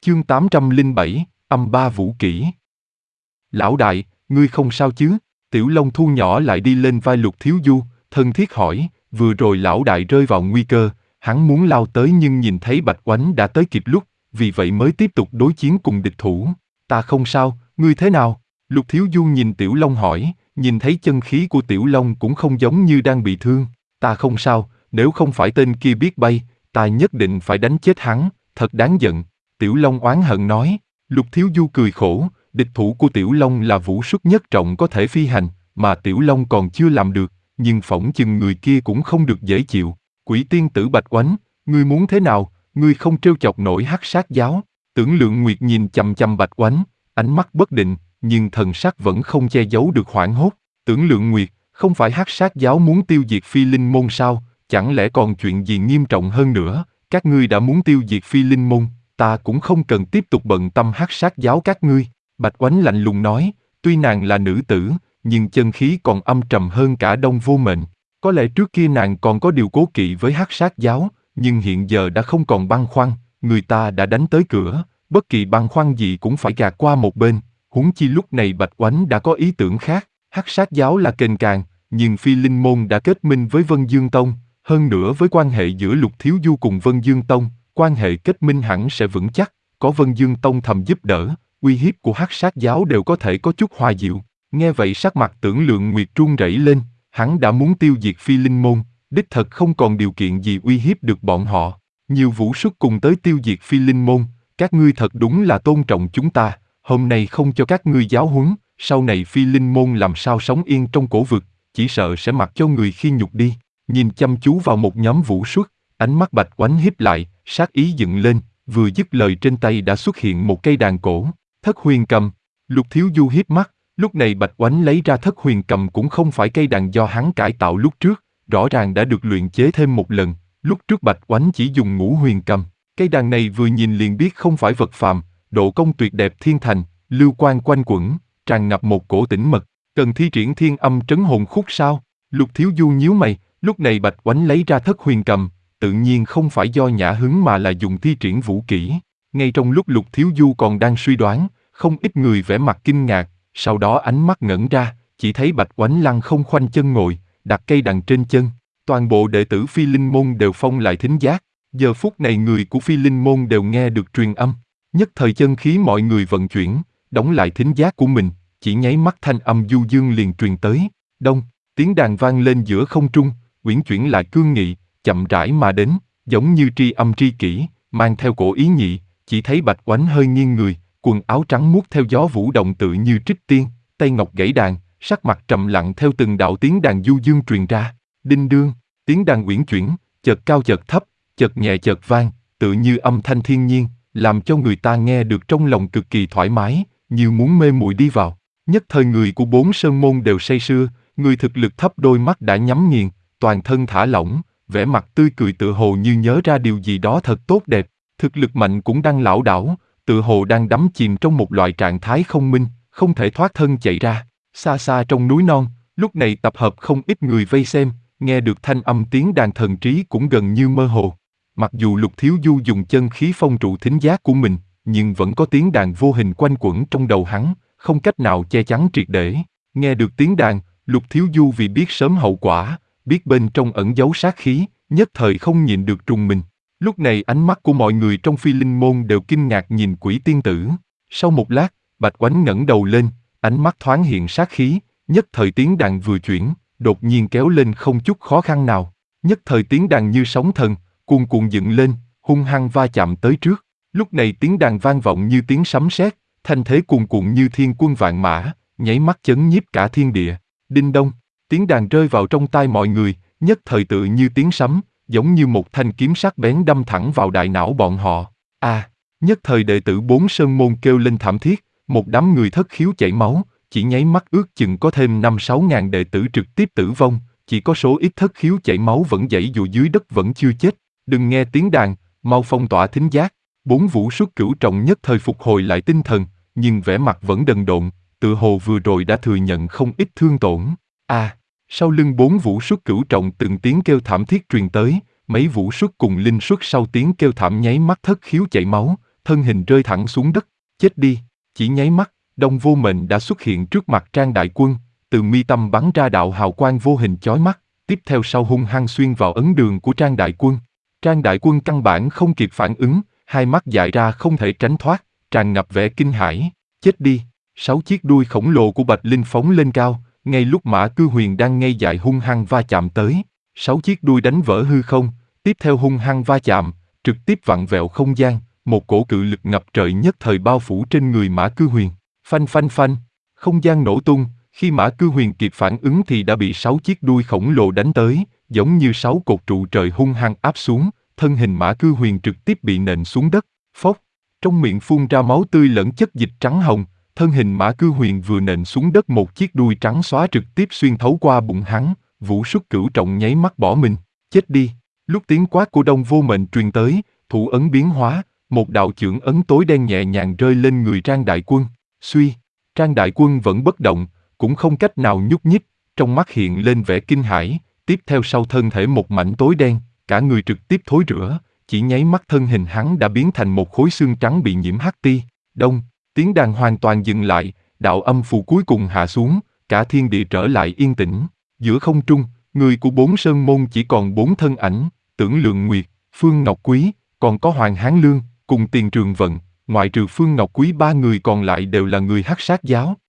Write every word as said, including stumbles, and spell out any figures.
Chương tám trăm lẻ bảy, âm ba vũ kỹ. Lão đại, ngươi không sao chứ? Tiểu Long thu nhỏ lại đi lên vai Lục Thiếu Du, thân thiết hỏi, vừa rồi lão đại rơi vào nguy cơ, hắn muốn lao tới nhưng nhìn thấy Bạch Oánh đã tới kịp lúc, vì vậy mới tiếp tục đối chiến cùng địch thủ. Ta không sao, ngươi thế nào? Lục Thiếu Du nhìn Tiểu Long hỏi, nhìn thấy chân khí của Tiểu Long cũng không giống như đang bị thương. Ta không sao, nếu không phải tên kia biết bay, ta nhất định phải đánh chết hắn, thật đáng giận. Tiểu Long oán hận nói. Lục Thiếu Du cười khổ, địch thủ của Tiểu Long là vũ xuất nhất trọng có thể phi hành, mà Tiểu Long còn chưa làm được, nhưng phỏng chừng người kia cũng không được dễ chịu. Quỷ tiên tử Bạch Oánh, ngươi muốn thế nào, ngươi không trêu chọc nổi Hắc Sát giáo. Tưởng Lượng Nguyệt nhìn chằm chằm Bạch Oánh, ánh mắt bất định, nhưng thần sắc vẫn không che giấu được hoảng hốt. Tưởng Lượng Nguyệt, không phải Hắc Sát giáo muốn tiêu diệt Phi Linh môn sao, chẳng lẽ còn chuyện gì nghiêm trọng hơn nữa, các ngươi đã muốn tiêu diệt Phi Linh môn, ta cũng không cần tiếp tục bận tâm Hắc Sát giáo các ngươi. Bạch Oánh lạnh lùng nói, tuy nàng là nữ tử, nhưng chân khí còn âm trầm hơn cả Đông Vô Mệnh. Có lẽ trước kia nàng còn có điều cố kỵ với Hắc Sát giáo, nhưng hiện giờ đã không còn băn khoăn, người ta đã đánh tới cửa, bất kỳ băn khoăn gì cũng phải gạt qua một bên. Huống chi lúc này Bạch Oánh đã có ý tưởng khác, Hắc Sát giáo là kềnh càng, nhưng Phi Linh môn đã kết minh với Vân Dương Tông, hơn nữa với quan hệ giữa Lục Thiếu Du cùng Vân Dương Tông, quan hệ kết minh hẳn sẽ vững chắc, có Vân Dương Tông thầm giúp đỡ, uy hiếp của Hắc Sát giáo đều có thể có chút hòa dịu. Nghe vậy sắc mặt Tưởng Lượng Nguyệt run rẩy lên, hắn đã muốn tiêu diệt Phi Linh môn, đích thật không còn điều kiện gì uy hiếp được bọn họ. Nhiều vũ xuất cùng tới tiêu diệt Phi Linh môn, các ngươi thật đúng là tôn trọng chúng ta, hôm nay không cho các ngươi giáo huấn, sau này Phi Linh môn làm sao sống yên trong cổ vực, chỉ sợ sẽ mặc cho người khi nhục đi. Nhìn chăm chú vào một nhóm vũ xuất, ánh mắt Bạch Oánh híp lại, sát ý dựng lên, vừa dứt lời trên tay đã xuất hiện một cây đàn cổ, Thất Huyền Cầm. Lục Thiếu Du híp mắt, lúc này Bạch Oánh lấy ra Thất Huyền Cầm cũng không phải cây đàn do hắn cải tạo lúc trước, rõ ràng đã được luyện chế thêm một lần, lúc trước Bạch Oánh chỉ dùng Ngũ Huyền Cầm. Cây đàn này vừa nhìn liền biết không phải vật phàm, độ công tuyệt đẹp thiên thành, lưu quang quanh quẩn, tràn ngập một cổ tĩnh mật, cần thi triển Thiên Âm Trấn Hồn Khúc sao? Lục Thiếu Du nhíu mày, lúc này Bạch Oánh lấy ra Thất Huyền Cầm, tự nhiên không phải do nhã hứng mà là dùng thi triển vũ kỹ. Ngay trong lúc Lục Thiếu Du còn đang suy đoán, không ít người vẻ mặt kinh ngạc, sau đó ánh mắt ngẩn ra, chỉ thấy Bạch Oánh lăng không khoanh chân ngồi, đặt cây đàn trên chân. Toàn bộ đệ tử Phi Linh môn đều phong lại thính giác, giờ phút này người của Phi Linh môn đều nghe được truyền âm. Nhất thời chân khí mọi người vận chuyển, đóng lại thính giác của mình, chỉ nháy mắt thanh âm du dương liền truyền tới. Đông, tiếng đàn vang lên giữa không trung, uyển chuyển lại cương nghị, chậm rãi mà đến, giống như tri âm tri kỷ, mang theo cổ ý nhị. Chỉ thấy Bạch Oánh hơi nghiêng người, quần áo trắng muốt theo gió vũ động tự như trích tiên, tay ngọc gảy đàn, sắc mặt trầm lặng theo từng đạo tiếng đàn du dương truyền ra. Đinh đương, tiếng đàn uyển chuyển, chợt cao chợt thấp, chợt nhẹ chợt vang, tự như âm thanh thiên nhiên, làm cho người ta nghe được trong lòng cực kỳ thoải mái, như muốn mê muội đi vào. Nhất thời người của bốn sơn môn đều say sưa, người thực lực thấp đôi mắt đã nhắm nghiền, toàn thân thả lỏng, vẻ mặt tươi cười tựa hồ như nhớ ra điều gì đó thật tốt đẹp. Thực lực mạnh cũng đang lảo đảo, tựa hồ đang đắm chìm trong một loại trạng thái không minh, không thể thoát thân chạy ra. Xa xa trong núi non, lúc này tập hợp không ít người vây xem, nghe được thanh âm tiếng đàn thần trí cũng gần như mơ hồ. Mặc dù Lục Thiếu Du dùng chân khí phong trụ thính giác của mình, nhưng vẫn có tiếng đàn vô hình quanh quẩn trong đầu hắn, không cách nào che chắn triệt để. Nghe được tiếng đàn, Lục Thiếu Du vì biết sớm hậu quả, biết bên trong ẩn giấu sát khí, nhất thời không nhịn được trùng mình. Lúc này ánh mắt của mọi người trong Phi Linh môn đều kinh ngạc nhìn Quỷ tiên tử. Sau một lát, Bạch Oánh ngẩng đầu lên, ánh mắt thoáng hiện sát khí, nhất thời tiếng đàn vừa chuyển, đột nhiên kéo lên không chút khó khăn nào. Nhất thời tiếng đàn như sóng thần, cuồn cuộn dựng lên, hung hăng va chạm tới trước. Lúc này tiếng đàn vang vọng như tiếng sấm sét, thanh thế cuồn cuộn như thiên quân vạn mã, nháy mắt chấn nhiếp cả thiên địa. Đinh đông, tiếng đàn rơi vào trong tai mọi người, nhất thời tự như tiếng sấm, giống như một thanh kiếm sắc bén đâm thẳng vào đại não bọn họ. A, à, nhất thời đệ tử bốn sơn môn kêu lên thảm thiết, một đám người thất khiếu chảy máu, chỉ nháy mắt ước chừng có thêm năm sáu ngàn đệ tử trực tiếp tử vong, chỉ có số ít thất khiếu chảy máu vẫn giãy dụa dưới đất vẫn chưa chết. Đừng nghe tiếng đàn, mau phong tỏa thính giác. Bốn vũ xuất cửu trọng nhất thời phục hồi lại tinh thần, nhưng vẻ mặt vẫn đần độn, tự hồ vừa rồi đã thừa nhận không ít thương tổn. A, à, sau lưng bốn vũ xuất cửu trọng từng tiếng kêu thảm thiết truyền tới, mấy vũ xuất cùng linh xuất sau tiếng kêu thảm nháy mắt thất khiếu chảy máu, thân hình rơi thẳng xuống đất, chết đi. Chỉ nháy mắt, Đông Vô Mệnh đã xuất hiện trước mặt Trang Đại Quân, từ mi tâm bắn ra đạo hào quang vô hình chói mắt, tiếp theo sau hung hăng xuyên vào ấn đường của Trang Đại Quân. Trang Đại Quân căn bản không kịp phản ứng, hai mắt dại ra không thể tránh thoát, tràn ngập vẻ kinh hãi. Chết đi. Sáu chiếc đuôi khổng lồ của Bạch Linh phóng lên cao, ngay lúc Mã Cư Huyền đang ngây dại hung hăng va chạm tới. Sáu chiếc đuôi đánh vỡ hư không, tiếp theo hung hăng va chạm, trực tiếp vặn vẹo không gian, một cổ cự lực ngập trời nhất thời bao phủ trên người Mã Cư Huyền. Phanh phanh phanh, không gian nổ tung, khi Mã Cư Huyền kịp phản ứng thì đã bị sáu chiếc đuôi khổng lồ đánh tới, giống như sáu cột trụ trời hung hăng áp xuống, thân hình Mã Cư Huyền trực tiếp bị nện xuống đất. Phốc, trong miệng phun ra máu tươi lẫn chất dịch trắng hồng, thân hình Mã Cư Huyền vừa nện xuống đất một chiếc đuôi trắng xóa trực tiếp xuyên thấu qua bụng hắn, Vũ Xuất Cửu Trọng nháy mắt bỏ mình. Chết đi. Lúc tiếng quát của Đông Vô Mệnh truyền tới, thủ ấn biến hóa, một đạo chưởng ấn tối đen nhẹ nhàng rơi lên người Trang Đại Quân. Suy, Trang Đại Quân vẫn bất động, cũng không cách nào nhúc nhích, trong mắt hiện lên vẻ kinh hãi, tiếp theo sau thân thể một mảnh tối đen, cả người trực tiếp thối rữa, chỉ nháy mắt thân hình hắn đã biến thành một khối xương trắng bị nhiễm hắc ti. Đông, tiếng đàn hoàn toàn dừng lại, đạo âm phù cuối cùng hạ xuống, cả thiên địa trở lại yên tĩnh. Giữa không trung, người của bốn sơn môn chỉ còn bốn thân ảnh, Tưởng Lượng Nguyệt, Phương Ngọc Quý, còn có Hoàng Hán Lương, cùng Tiền Trường Vận, ngoại trừ Phương Ngọc Quý ba người còn lại đều là người Hắc Sát giáo.